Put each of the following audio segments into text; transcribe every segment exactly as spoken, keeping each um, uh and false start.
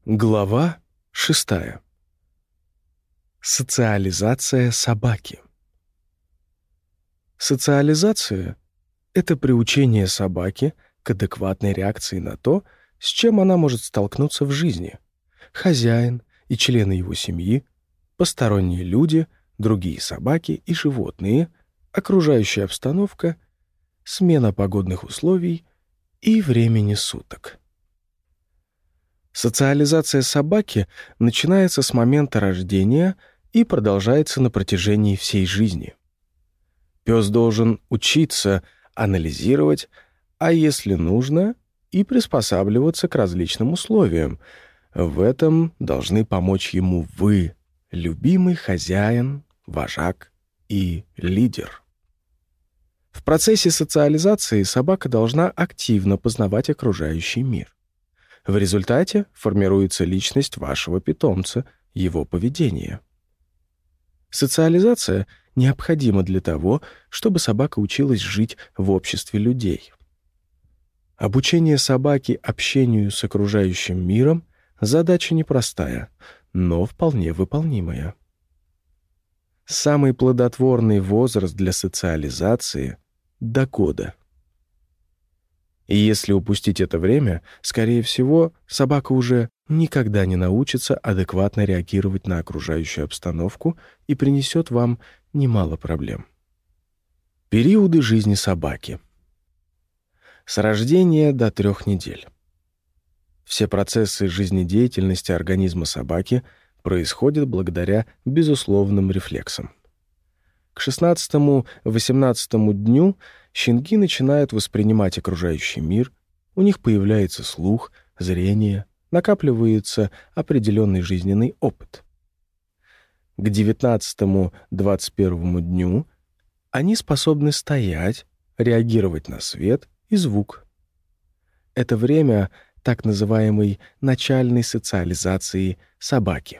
Глава шестая. Социализация собаки. Социализация — это приучение собаки к адекватной реакции на то, с чем она может столкнуться в жизни. Хозяин и члены его семьи, посторонние люди, другие собаки и животные, окружающая обстановка, смена погодных условий и времени суток. Социализация собаки начинается с момента рождения и продолжается на протяжении всей жизни. Пес должен учиться анализировать, а если нужно, и приспосабливаться к различным условиям. В этом должны помочь ему вы, любимый хозяин, вожак и лидер. В процессе социализации собака должна активно познавать окружающий мир. В результате формируется личность вашего питомца, его поведение. Социализация необходима для того, чтобы собака училась жить в обществе людей. Обучение собаки общению с окружающим миром — задача непростая, но вполне выполнимая. Самый плодотворный возраст для социализации — до года. И если упустить это время, скорее всего, собака уже никогда не научится адекватно реагировать на окружающую обстановку и принесет вам немало проблем. Периоды жизни собаки. С рождения до трех недель. Все процессы жизнедеятельности организма собаки происходят благодаря безусловным рефлексам. К шестнадцатому-восемнадцатому дню щенки начинают воспринимать окружающий мир, у них появляется слух, зрение, накапливается определенный жизненный опыт. К девятнадцатому-двадцать первому дню они способны стоять, реагировать на свет и звук. Это время так называемой начальной социализации собаки.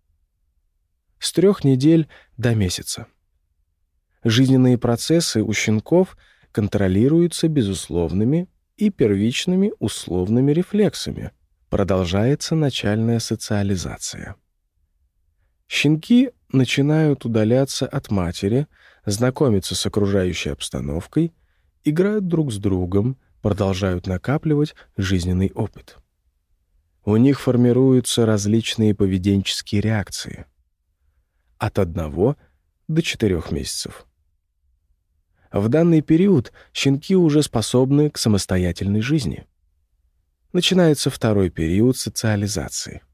С трех недель до месяца. Жизненные процессы у щенков контролируются безусловными и первичными условными рефлексами. Продолжается начальная социализация. Щенки начинают удаляться от матери, знакомиться с окружающей обстановкой, играют друг с другом, продолжают накапливать жизненный опыт. У них формируются различные поведенческие реакции. От одного до четырех месяцев. В данный период щенки уже способны к самостоятельной жизни. Начинается второй период социализации.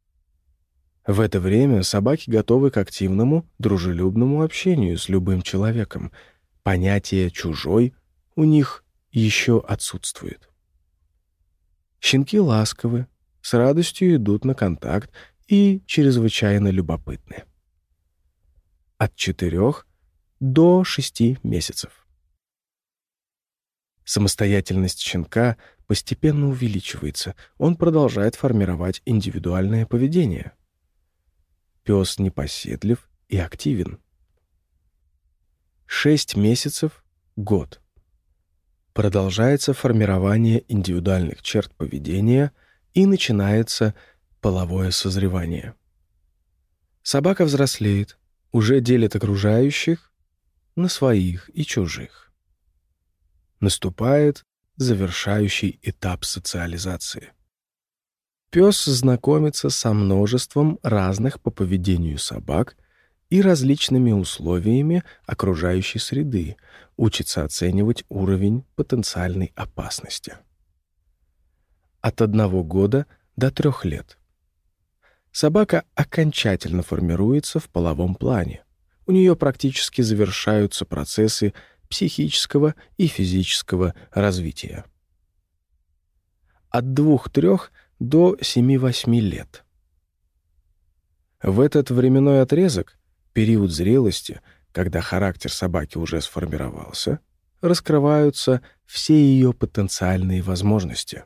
В это время собаки готовы к активному, дружелюбному общению с любым человеком. Понятие «чужой» у них еще отсутствует. Щенки ласковы, с радостью идут на контакт и чрезвычайно любопытны. От четырех до шести месяцев. Самостоятельность щенка постепенно увеличивается, он продолжает формировать индивидуальное поведение. Пес непоседлив и активен. Шесть месяцев — год. Продолжается формирование индивидуальных черт поведения и начинается половое созревание. Собака взрослеет, уже делит окружающих на своих и чужих. Наступает завершающий этап социализации. Пес знакомится со множеством разных по поведению собак и различными условиями окружающей среды, учится оценивать уровень потенциальной опасности. От одного года до трех лет. Собака окончательно формируется в половом плане. У нее практически завершаются процессы психического и физического развития. От двух-трех до семи-восьми лет. В этот временной отрезок, период зрелости, когда характер собаки уже сформировался, раскрываются все ее потенциальные возможности.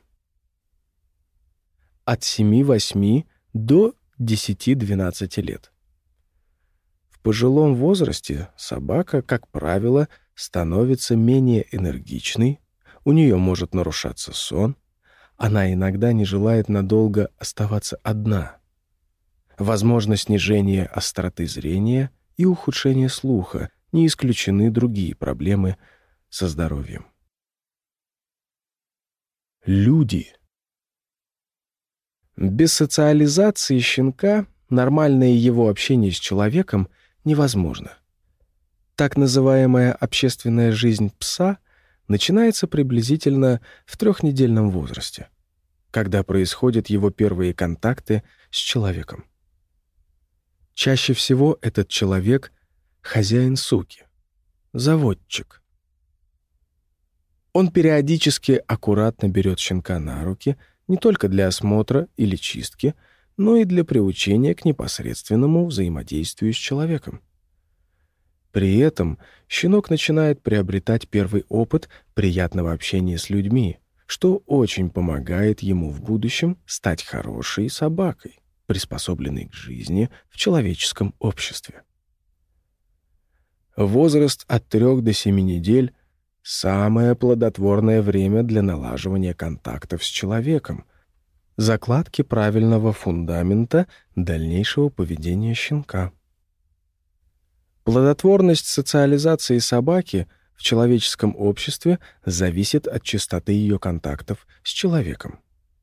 От семи-восьми до десяти-двенадцати лет. В пожилом возрасте собака, как правило, становится менее энергичной, у нее может нарушаться сон, Она иногда не желает надолго оставаться одна. Возможно снижение остроты зрения и ухудшение слуха, не исключены другие проблемы со здоровьем. Люди. Без социализации щенка нормальное его общение с человеком невозможно. Так называемая общественная жизнь пса начинается приблизительно в трехнедельном возрасте, когда происходят его первые контакты с человеком. Чаще всего этот человек — хозяин суки, заводчик. Он периодически аккуратно берет щенка на руки не только для осмотра или чистки, но и для приучения к непосредственному взаимодействию с человеком. При этом щенок начинает приобретать первый опыт приятного общения с людьми, что очень помогает ему в будущем стать хорошей собакой, приспособленной к жизни в человеческом обществе. Возраст от трех до семи недель — самое плодотворное время для налаживания контактов с человеком, закладки правильного фундамента дальнейшего поведения щенка. Плодотворность социализации собаки в человеческом обществе зависит от частоты ее контактов с человеком.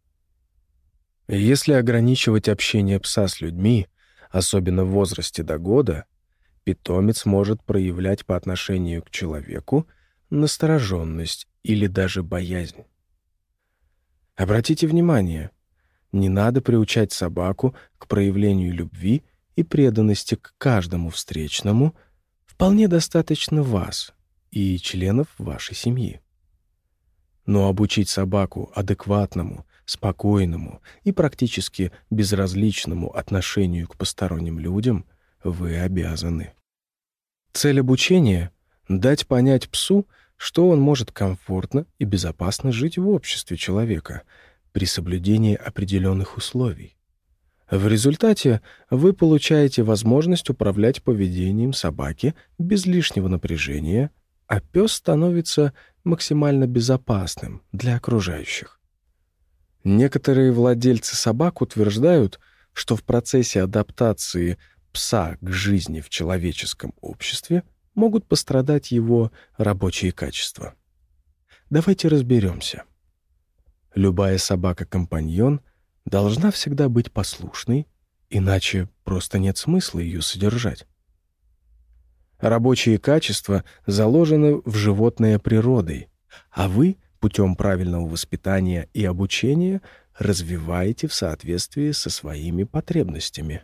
Если ограничивать общение пса с людьми, особенно в возрасте до года, питомец может проявлять по отношению к человеку настороженность или даже боязнь. Обратите внимание, не надо приучать собаку к проявлению любви и преданности к каждому встречному, вполне достаточно вас и членов вашей семьи. Но обучить собаку адекватному, спокойному и практически безразличному отношению к посторонним людям вы обязаны. Цель обучения — дать понять псу, что он может комфортно и безопасно жить в обществе человека при соблюдении определенных условий. В результате вы получаете возможность управлять поведением собаки без лишнего напряжения, а пес становится максимально безопасным для окружающих. Некоторые владельцы собак утверждают, что в процессе адаптации пса к жизни в человеческом обществе могут пострадать его рабочие качества. Давайте разберемся. Любая собака-компаньон должна всегда быть послушной, иначе просто нет смысла ее содержать. Рабочие качества заложены в животное природой, а вы путем правильного воспитания и обучения развиваете в соответствии со своими потребностями.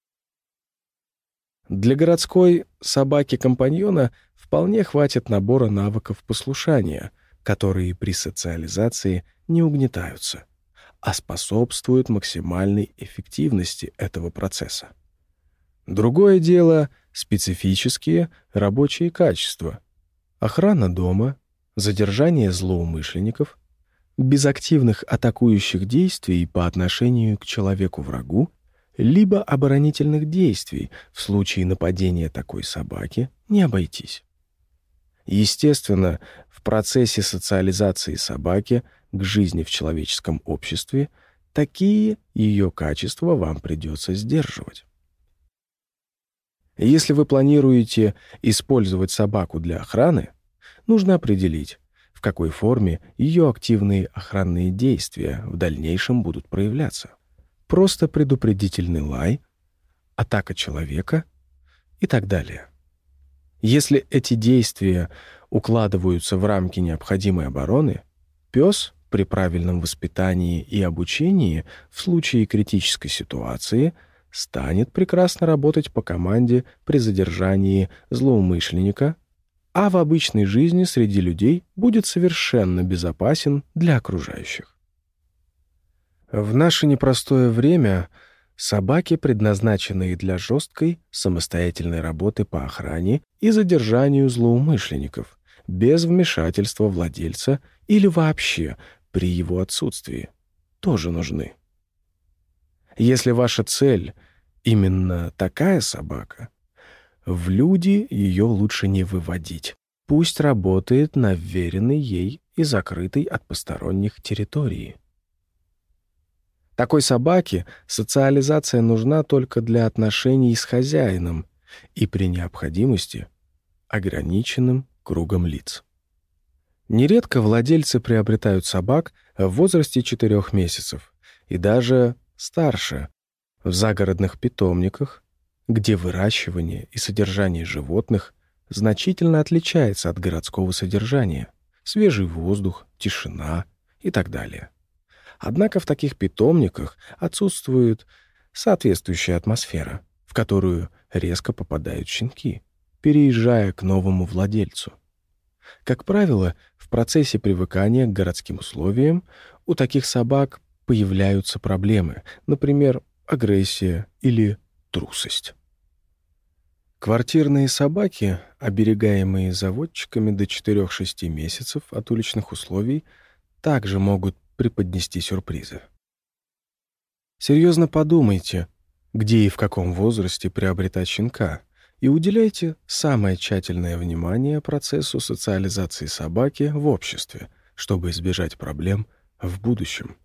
Для городской собаки-компаньона вполне хватит набора навыков послушания, которые при социализации не угнетаются, а способствуют максимальной эффективности этого процесса. Другое дело — специфические рабочие качества: охрана дома, задержание злоумышленников, без активных атакующих действий по отношению к человеку-врагу, либо оборонительных действий в случае нападения такой собаки не обойтись. Естественно, в процессе социализации собаки к жизни в человеческом обществе такие ее качества вам придется сдерживать. Если вы планируете использовать собаку для охраны, нужно определить, в какой форме ее активные охранные действия в дальнейшем будут проявляться. Просто предупредительный лай, атака человека и так далее. Если эти действия укладываются в рамки необходимой обороны, пес при правильном воспитании и обучении в случае критической ситуации станет прекрасно работать по команде при задержании злоумышленника, а в обычной жизни среди людей будет совершенно безопасен для окружающих. В наше непростое время собаки, предназначенные для жесткой, самостоятельной работы по охране и задержанию злоумышленников, без вмешательства владельца или вообще при его отсутствии, тоже нужны. Если ваша цель именно такая собака, в люди ее лучше не выводить. Пусть работает на вверенной ей и закрытой от посторонних территории. Такой собаке социализация нужна только для отношений с хозяином и при необходимости ограниченным кругом лиц. Нередко владельцы приобретают собак в возрасте четырёх месяцев и даже старше, в загородных питомниках, где выращивание и содержание животных значительно отличается от городского содержания. Свежий воздух, тишина и так далее. Однако в таких питомниках отсутствует соответствующая атмосфера, в которую резко попадают щенки, переезжая к новому владельцу. Как правило, в процессе привыкания к городским условиям у таких собак появляются проблемы, например, агрессия или трусость. Квартирные собаки, оберегаемые заводчиками до четырёх-шести месяцев от уличных условий, также могут преподнести сюрпризы. Серьезно подумайте, где и в каком возрасте приобретать щенка, и уделяйте самое тщательное внимание процессу социализации собаки в обществе, чтобы избежать проблем в будущем.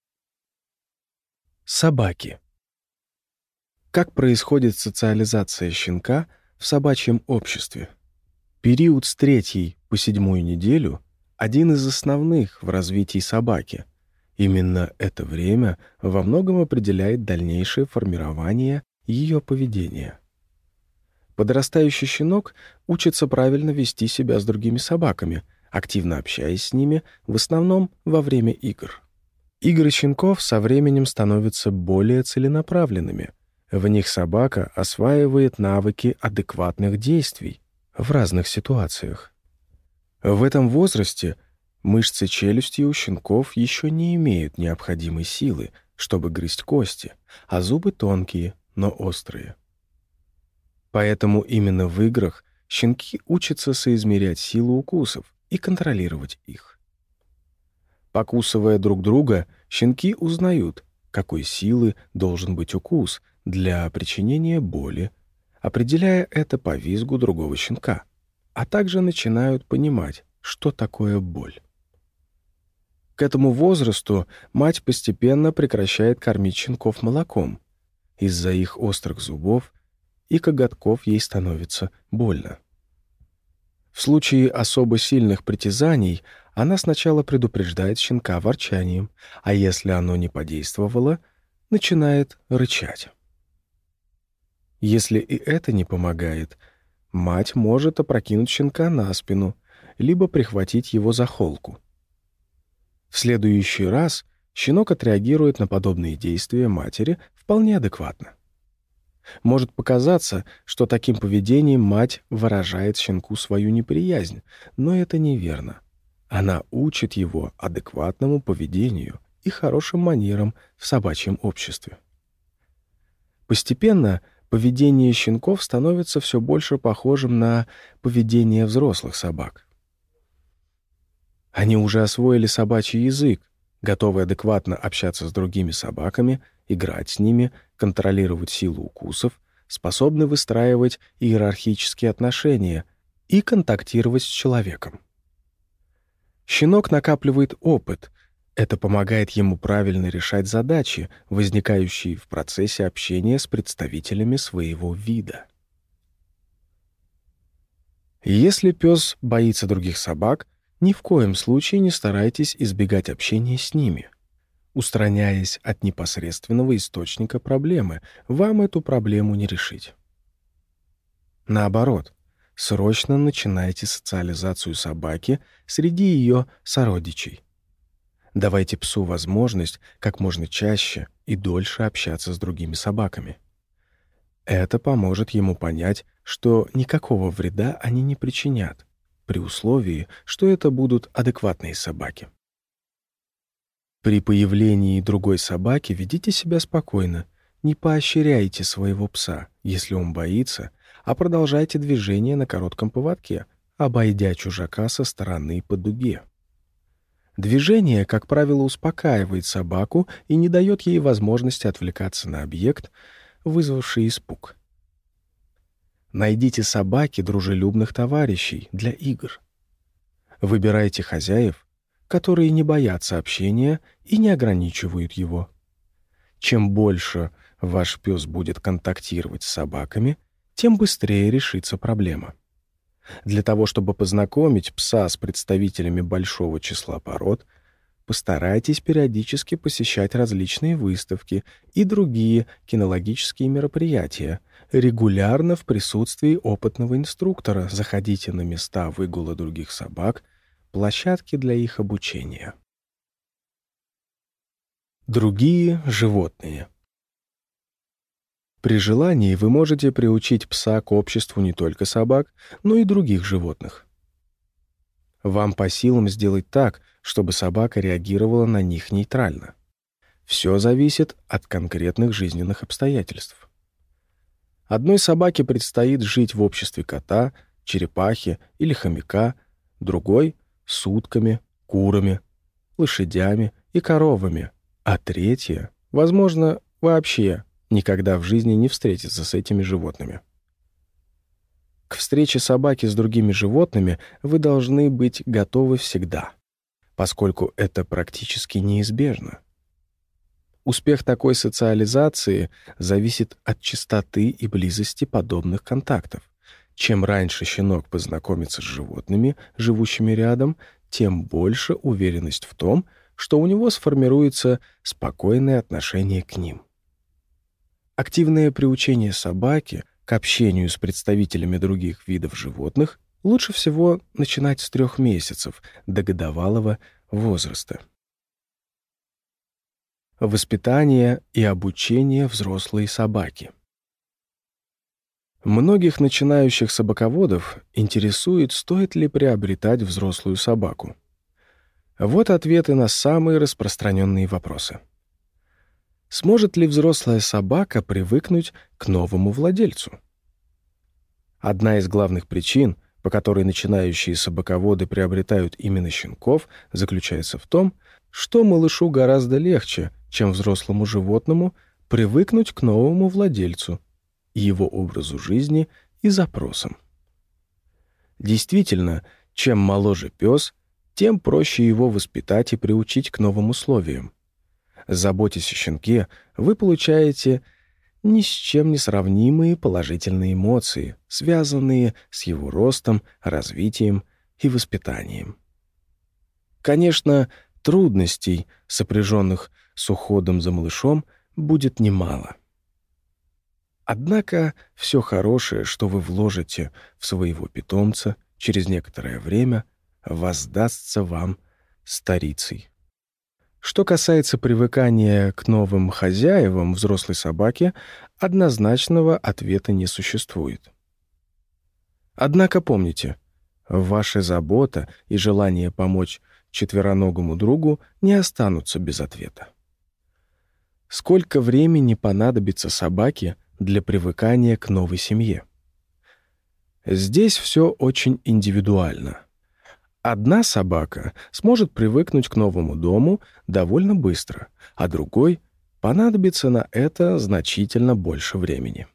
Собаки. Как происходит социализация щенка в собачьем обществе? Период с третьей по седьмую неделю – один из основных в развитии собаки. Именно это время во многом определяет дальнейшее формирование ее поведения. Подрастающий щенок учится правильно вести себя с другими собаками, активно общаясь с ними, в основном во время игр. Игры щенков со временем становятся более целенаправленными. В них собака осваивает навыки адекватных действий в разных ситуациях. В этом возрасте мышцы челюсти у щенков еще не имеют необходимой силы, чтобы грызть кости, а зубы тонкие, но острые. Поэтому именно в играх щенки учатся соизмерять силу укусов и контролировать их. Покусывая друг друга, щенки узнают, какой силы должен быть укус для причинения боли, определяя это по визгу другого щенка, а также начинают понимать, что такое боль. К этому возрасту мать постепенно прекращает кормить щенков молоком. Из-за их острых зубов и коготков ей становится больно. В случае особо сильных притязаний она сначала предупреждает щенка ворчанием, а если оно не подействовало, начинает рычать. Если и это не помогает, мать может опрокинуть щенка на спину, либо прихватить его за холку. В следующий раз щенок отреагирует на подобные действия матери вполне адекватно. Может показаться, что таким поведением мать выражает щенку свою неприязнь, но это неверно. Она учит его адекватному поведению и хорошим манерам в собачьем обществе. Постепенно поведение щенков становится все больше похожим на поведение взрослых собак. Они уже освоили собачий язык, готовы адекватно общаться с другими собаками, играть с ними, контролировать силу укусов, способны выстраивать иерархические отношения и контактировать с человеком. Щенок накапливает опыт. Это помогает ему правильно решать задачи, возникающие в процессе общения с представителями своего вида. Если пес боится других собак, ни в коем случае не старайтесь избегать общения с ними. Устраняясь от непосредственного источника проблемы, вам эту проблему не решить. Наоборот, срочно начинайте социализацию собаки среди ее сородичей. Давайте псу возможность как можно чаще и дольше общаться с другими собаками. Это поможет ему понять, что никакого вреда они не причинят, при условии, что это будут адекватные собаки. При появлении другой собаки ведите себя спокойно, не поощряйте своего пса, если он боится, а продолжайте движение на коротком поводке, обойдя чужака со стороны по дуге. Движение, как правило, успокаивает собаку и не дает ей возможности отвлекаться на объект, вызвавший испуг. Найдите собаке дружелюбных товарищей для игр. Выбирайте хозяев, которые не боятся общения и не ограничивают его. Чем больше ваш пес будет контактировать с собаками, тем быстрее решится проблема. Для того, чтобы познакомить пса с представителями большого числа пород, постарайтесь периодически посещать различные выставки и другие кинологические мероприятия. Регулярно в присутствии опытного инструктора заходите на места выгула других собак, площадки для их обучения. Другие животные. При желании вы можете приучить пса к обществу не только собак, но и других животных. Вам по силам сделать так, чтобы собака реагировала на них нейтрально. Все зависит от конкретных жизненных обстоятельств. Одной собаке предстоит жить в обществе кота, черепахи или хомяка, другой — с утками, курами, лошадями и коровами, а третья, возможно, вообще никогда в жизни не встретится с этими животными. К встрече собаки с другими животными вы должны быть готовы всегда, поскольку это практически неизбежно. Успех такой социализации зависит от частоты и близости подобных контактов. Чем раньше щенок познакомится с животными, живущими рядом, тем больше уверенность в том, что у него сформируется спокойное отношение к ним. Активное приучение собаки к общению с представителями других видов животных лучше всего начинать с трех месяцев до годовалого возраста. Воспитание и обучение взрослой собаки. Многих начинающих собаководов интересует, стоит ли приобретать взрослую собаку. Вот ответы на самые распространенные вопросы. Сможет ли взрослая собака привыкнуть к новому владельцу? Одна из главных причин, по которой начинающие собаководы приобретают именно щенков, заключается в том, что малышу гораздо легче, чем взрослому животному, привыкнуть к новому владельцу, его образу жизни и запросам. Действительно, чем моложе пес, тем проще его воспитать и приучить к новым условиям. Заботясь о щенке, вы получаете ни с чем не сравнимые положительные эмоции, связанные с его ростом, развитием и воспитанием. Конечно, трудностей, сопряженных с уходом за малышом, будет немало. Однако все хорошее, что вы вложите в своего питомца, через некоторое время воздастся вам старицей. Что касается привыкания к новым хозяевам взрослой собаки, однозначного ответа не существует. Однако помните, ваша забота и желание помочь четвероногому другу не останутся без ответа. Сколько времени понадобится собаке для привыкания к новой семье? Здесь все очень индивидуально. Одна собака сможет привыкнуть к новому дому довольно быстро, а другой понадобится на это значительно больше времени.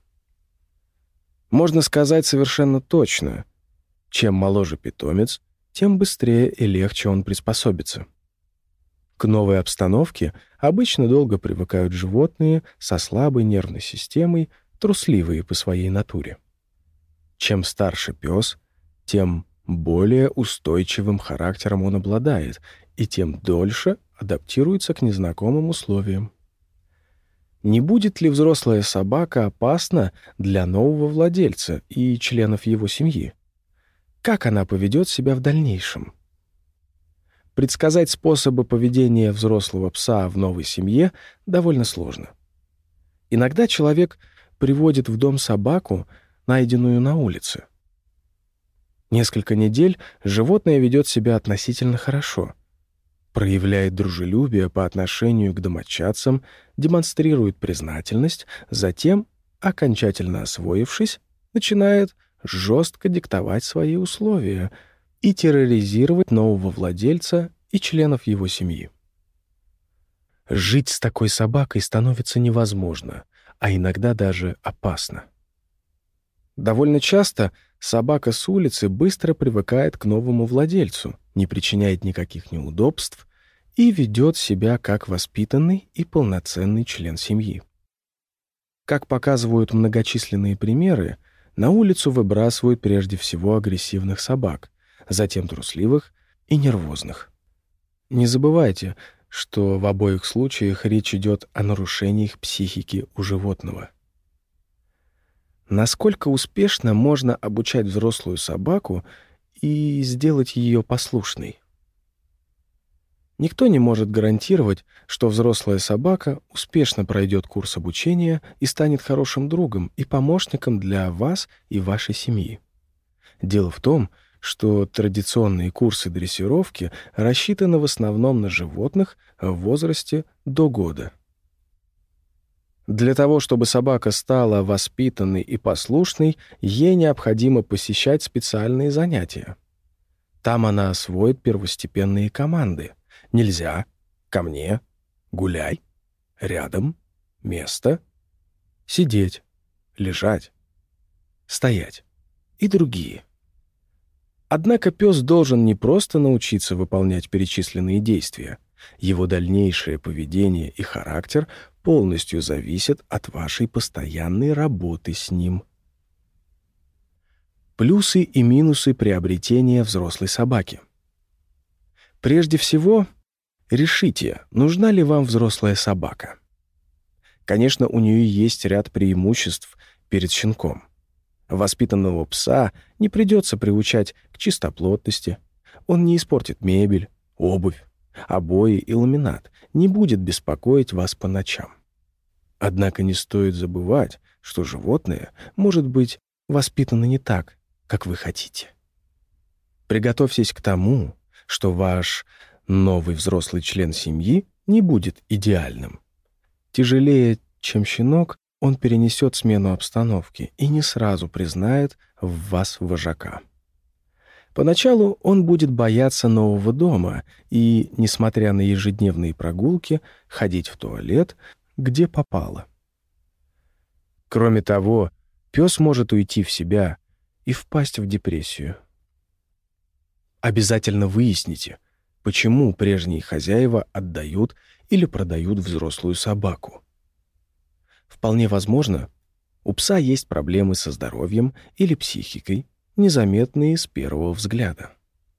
Можно сказать совершенно точно, чем моложе питомец, тем быстрее и легче он приспособится. К новой обстановке обычно долго привыкают животные со слабой нервной системой, трусливые по своей натуре. Чем старше пес, тем более устойчивым характером он обладает и тем дольше адаптируется к незнакомым условиям. Не будет ли взрослая собака опасна для нового владельца и членов его семьи? Как она поведет себя в дальнейшем? Предсказать способы поведения взрослого пса в новой семье довольно сложно. Иногда человек приводит в дом собаку, найденную на улице. Несколько недель животное ведет себя относительно хорошо, проявляет дружелюбие по отношению к домочадцам, демонстрирует признательность, затем, окончательно освоившись, начинает жестко диктовать свои условия и терроризировать нового владельца и членов его семьи. Жить с такой собакой становится невозможно, а иногда даже опасно. Довольно часто собака с улицы быстро привыкает к новому владельцу, не причиняет никаких неудобств и ведет себя как воспитанный и полноценный член семьи. Как показывают многочисленные примеры, на улицу выбрасывают прежде всего агрессивных собак, затем трусливых и нервозных. Не забывайте, что в обоих случаях речь идет о нарушениях психики у животного. Насколько успешно можно обучать взрослую собаку и сделать ее послушной? Никто не может гарантировать, что взрослая собака успешно пройдет курс обучения и станет хорошим другом и помощником для вас и вашей семьи. Дело в том, что традиционные курсы дрессировки рассчитаны в основном на животных в возрасте до года. Для того, чтобы собака стала воспитанной и послушной, ей необходимо посещать специальные занятия. Там она освоит первостепенные команды: «Нельзя», «Ко мне», «Гуляй», «Рядом», «Место», «Сидеть», «Лежать», «Стоять» и другие. Однако пес должен не просто научиться выполнять перечисленные действия. Его дальнейшее поведение и характер полностью зависят от вашей постоянной работы с ним. Плюсы и минусы приобретения взрослой собаки. Прежде всего, решите, нужна ли вам взрослая собака. Конечно, у нее есть ряд преимуществ перед щенком. Воспитанного пса не придется приучать к чистоплотности, он не испортит мебель, обувь, обои и ламинат, не будет беспокоить вас по ночам. Однако не стоит забывать, что животное может быть воспитано не так, как вы хотите. Приготовьтесь к тому, что ваш новый взрослый член семьи не будет идеальным. Тяжелее, чем щенок, он перенесет смену обстановки и не сразу признает в вас вожака. Поначалу он будет бояться нового дома и, несмотря на ежедневные прогулки, ходить в туалет, где попало. Кроме того, пес может уйти в себя и впасть в депрессию. Обязательно выясните, почему прежние хозяева отдают или продают взрослую собаку. Вполне возможно, у пса есть проблемы со здоровьем или психикой, незаметные с первого взгляда.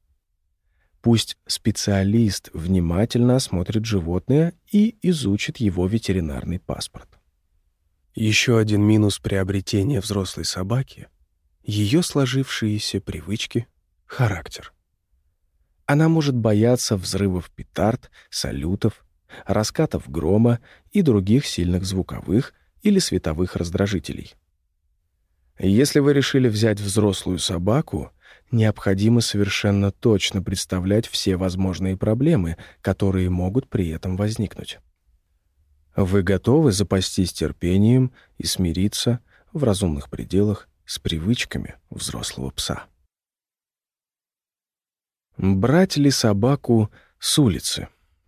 Пусть специалист внимательно осмотрит животное и изучит его ветеринарный паспорт. Еще один минус приобретения взрослой собаки — ее сложившиеся привычки, характер. Она может бояться взрывов петард, салютов, раскатов грома и других сильных звуковых или световых раздражителей. Если вы решили взять взрослую собаку, необходимо совершенно точно представлять все возможные проблемы, которые могут при этом возникнуть. Вы готовы запастись терпением и смириться в разумных пределах с привычками взрослого пса? Брать ли собаку с улицы?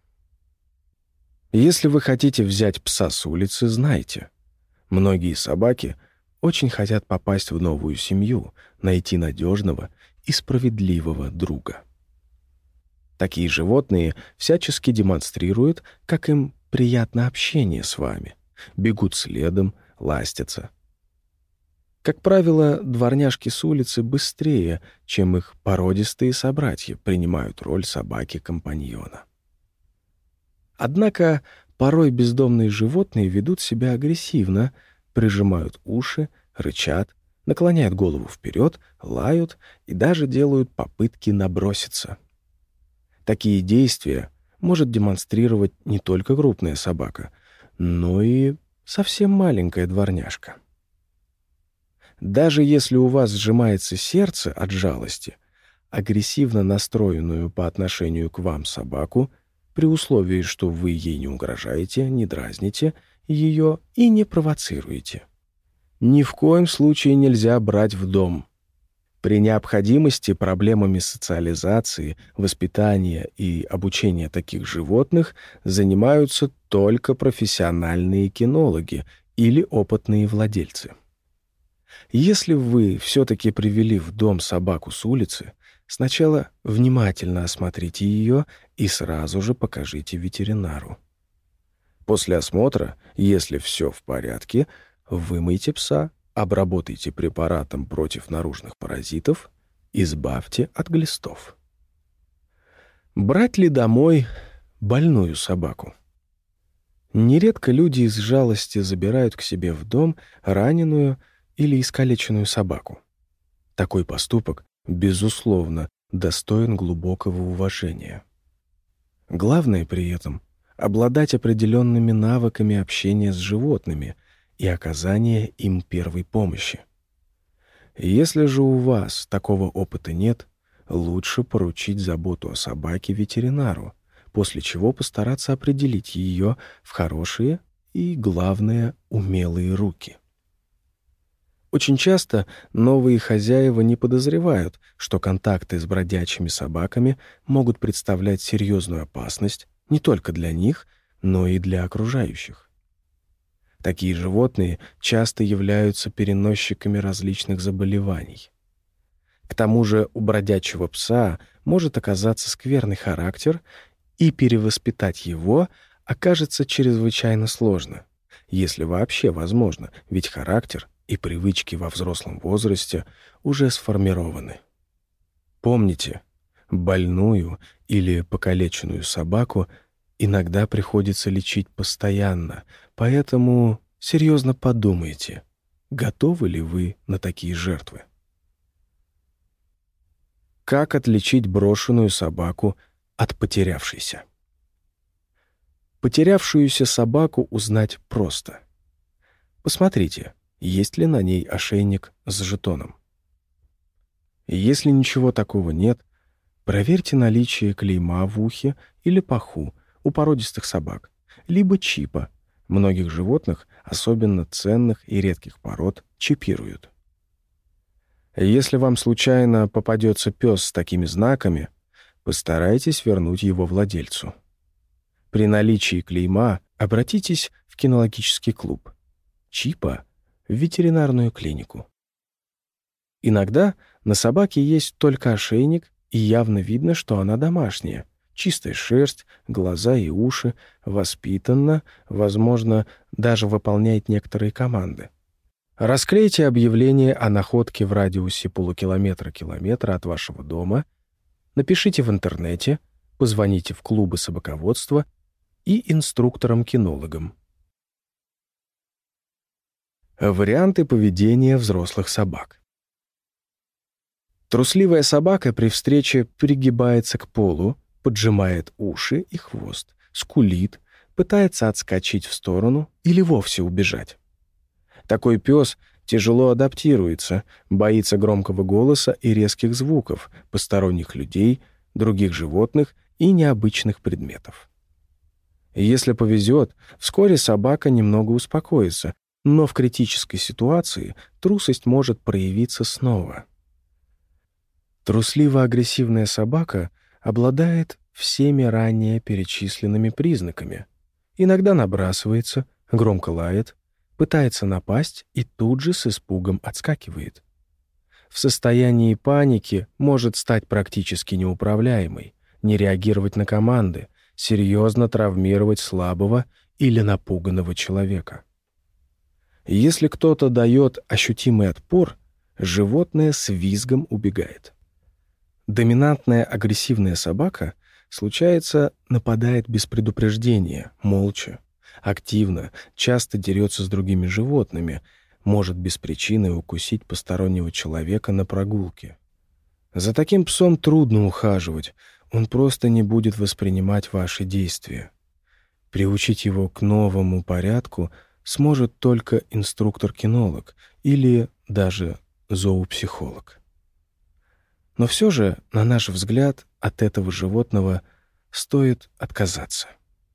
Если вы хотите взять пса с улицы, знайте, многие собаки очень хотят попасть в новую семью, найти надежного и справедливого друга. Такие животные всячески демонстрируют, как им приятно общение с вами, бегут следом, ластятся. Как правило, дворняжки с улицы быстрее, чем их породистые собратья, принимают роль собаки-компаньона. Однако порой бездомные животные ведут себя агрессивно, прижимают уши, рычат, наклоняют голову вперед, лают и даже делают попытки наброситься. Такие действия может демонстрировать не только крупная собака, но и совсем маленькая дворняжка. Даже если у вас сжимается сердце от жалости, агрессивно настроенную по отношению к вам собаку, при условии, что вы ей не угрожаете, не дразните ее и не провоцируете, ни в коем случае нельзя брать в дом. При необходимости проблемами социализации, воспитания и обучения таких животных занимаются только профессиональные кинологи или опытные владельцы. Если вы все-таки привели в дом собаку с улицы, сначала внимательно осмотрите ее и сразу же покажите ветеринару. После осмотра, если все в порядке, вымойте пса, обработайте препаратом против наружных паразитов, избавьте от глистов. Брать ли домой больную собаку? Нередко люди из жалости забирают к себе в дом раненую или искалеченную собаку. Такой поступок, безусловно, достоин глубокого уважения. Главное при этом — обладать определенными навыками общения с животными и оказания им первой помощи. Если же у вас такого опыта нет, лучше поручить заботу о собаке ветеринару, после чего постараться определить ее в хорошие и, главное, умелые руки. Очень часто новые хозяева не подозревают, что контакты с бродячими собаками могут представлять серьезную опасность не только для них, но и для окружающих. Такие животные часто являются переносчиками различных заболеваний. К тому же у бродячего пса может оказаться скверный характер, и перевоспитать его окажется чрезвычайно сложно, если вообще возможно, ведь характер и привычки во взрослом возрасте уже сформированы. Помните, больную или покалеченную собаку иногда приходится лечить постоянно, поэтому серьезно подумайте, готовы ли вы на такие жертвы. Как отличить брошенную собаку от потерявшейся? Потерявшуюся собаку узнать просто. Посмотрите, есть ли на ней ошейник с жетоном. Если ничего такого нет, проверьте наличие клейма в ухе или паху у породистых собак, либо чипа. Многих животных, особенно ценных и редких пород, чипируют. Если вам случайно попадется пес с такими знаками, постарайтесь вернуть его владельцу. При наличии клейма обратитесь в кинологический клуб, чипа — в ветеринарную клинику. Иногда на собаке есть только ошейник, и явно видно, что она домашняя. Чистая шерсть, глаза и уши, воспитанна, возможно, даже выполняет некоторые команды. Расклейте объявление о находке в радиусе полукилометра-километра от вашего дома, напишите в интернете, позвоните в клубы собаководства и инструкторам-кинологам. Варианты поведения взрослых собак. Трусливая собака при встрече пригибается к полу, поджимает уши и хвост, скулит, пытается отскочить в сторону или вовсе убежать. Такой пес тяжело адаптируется, боится громкого голоса и резких звуков, посторонних людей, других животных и необычных предметов. Если повезет, вскоре собака немного успокоится, но в критической ситуации трусость может проявиться снова. Трусливо-агрессивная собака обладает всеми ранее перечисленными признаками. Иногда набрасывается, громко лает, пытается напасть и тут же с испугом отскакивает. В состоянии паники может стать практически неуправляемой, не реагировать на команды, серьезно травмировать слабого или напуганного человека. Если кто-то дает ощутимый отпор, животное с визгом убегает. Доминантная агрессивная собака, случается, нападает без предупреждения, молча, активно, часто дерется с другими животными, может без причины укусить постороннего человека на прогулке. За таким псом трудно ухаживать, он просто не будет воспринимать ваши действия. Приучить его к новому порядку сможет только инструктор-кинолог или даже зоопсихолог. Но все же, на наш взгляд, от этого животного стоит отказаться.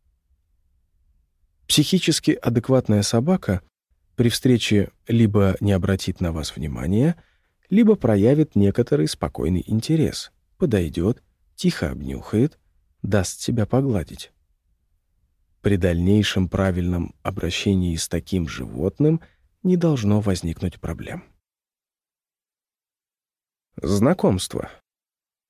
Психически адекватная собака при встрече либо не обратит на вас внимания, либо проявит некоторый спокойный интерес, подойдет, тихо обнюхает, даст себя погладить. При дальнейшем правильном обращении с таким животным не должно возникнуть проблем. Знакомство.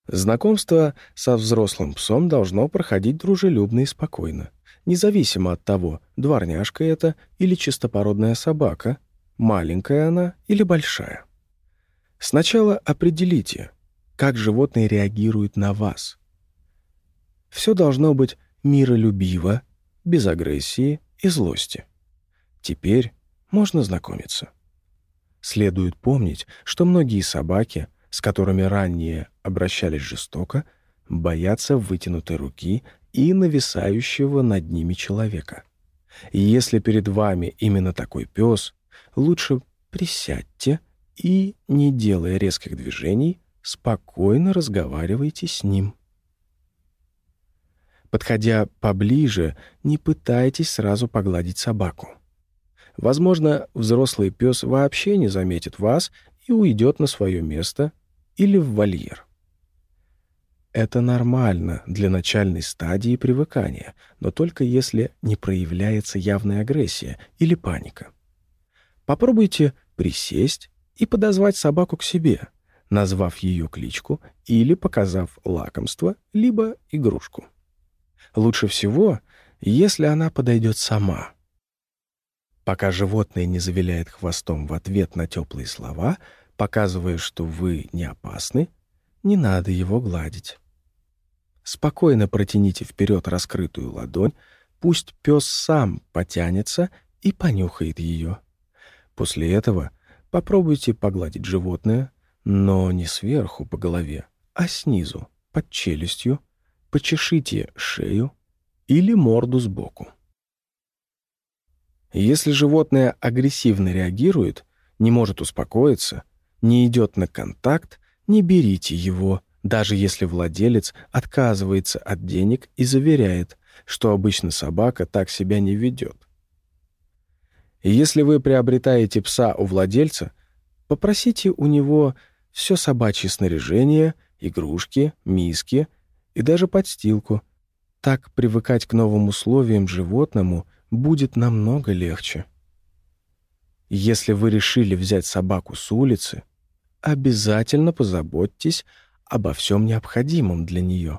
Знакомство со взрослым псом должно проходить дружелюбно и спокойно, независимо от того, дворняжка это или чистопородная собака, маленькая она или большая. Сначала определите, как животное реагирует на вас. Все должно быть миролюбиво, без агрессии и злости. Теперь можно знакомиться. Следует помнить, что многие собаки, с которыми ранее обращались жестоко, боятся вытянутой руки и нависающего над ними человека. И если перед вами именно такой пес, лучше присядьте и, не делая резких движений, спокойно разговаривайте с ним. Подходя поближе, не пытайтесь сразу погладить собаку. Возможно, взрослый пес вообще не заметит вас и уйдет на свое место или в вольер. Это нормально для начальной стадии привыкания, но только если не проявляется явная агрессия или паника. Попробуйте присесть и подозвать собаку к себе, назвав ее кличку или показав лакомство, либо игрушку. Лучше всего, если она подойдет сама. Пока животное не завиляет хвостом в ответ на теплые слова, показывая, что вы не опасны, не надо его гладить. Спокойно протяните вперед раскрытую ладонь, пусть пес сам потянется и понюхает ее. После этого попробуйте погладить животное, но не сверху по голове, а снизу, под челюстью, почешите шею или морду сбоку. Если животное агрессивно реагирует, не может успокоиться, не идет на контакт, не берите его, даже если владелец отказывается от денег и заверяет, что обычно собака так себя не ведет. И если вы приобретаете пса у владельца, попросите у него все собачье снаряжение, игрушки, миски и даже подстилку. Так привыкать к новым условиям животному будет намного легче. Если вы решили взять собаку с улицы, обязательно позаботьтесь обо всем необходимом для нее.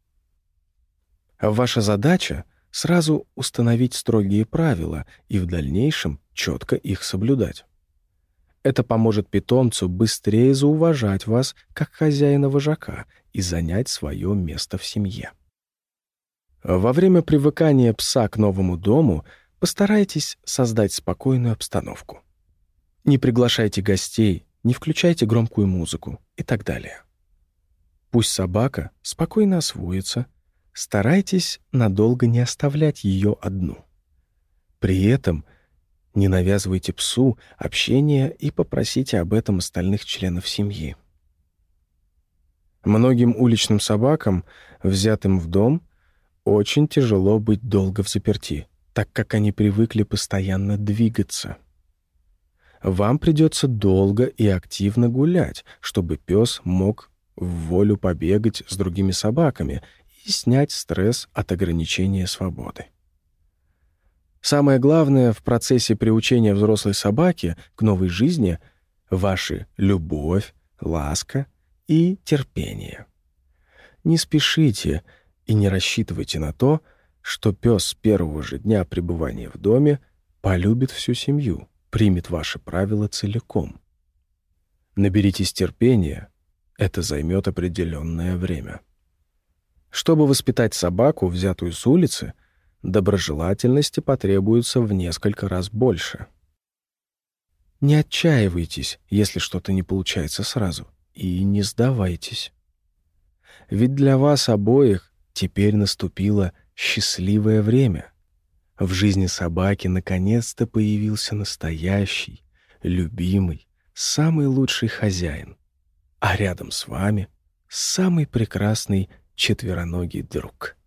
Ваша задача — сразу установить строгие правила и в дальнейшем четко их соблюдать. Это поможет питомцу быстрее зауважать вас как хозяина-вожака и занять свое место в семье. Во время привыкания пса к новому дому постарайтесь создать спокойную обстановку. Не приглашайте гостей, не включайте громкую музыку и так далее. Пусть собака спокойно освоится, старайтесь надолго не оставлять ее одну. При этом не навязывайте псу общение и попросите об этом остальных членов семьи. Многим уличным собакам, взятым в дом, очень тяжело быть долго взаперти, так как они привыкли постоянно двигаться. Вам придется долго и активно гулять, чтобы пес мог в волю побегать с другими собаками и снять стресс от ограничения свободы. Самое главное в процессе приучения взрослой собаки к новой жизни — ваша любовь, ласка и терпение. Не спешите и не рассчитывайте на то, что пес с первого же дня пребывания в доме полюбит всю семью, примет ваши правила целиком. Наберитесь терпения, это займет определенное время. Чтобы воспитать собаку, взятую с улицы, доброжелательности потребуется в несколько раз больше. Не отчаивайтесь, если что-то не получается сразу, и не сдавайтесь. Ведь для вас обоих теперь наступило счастливое время. В жизни собаки наконец-то появился настоящий, любимый, самый лучший хозяин, а рядом с вами самый прекрасный четвероногий друг.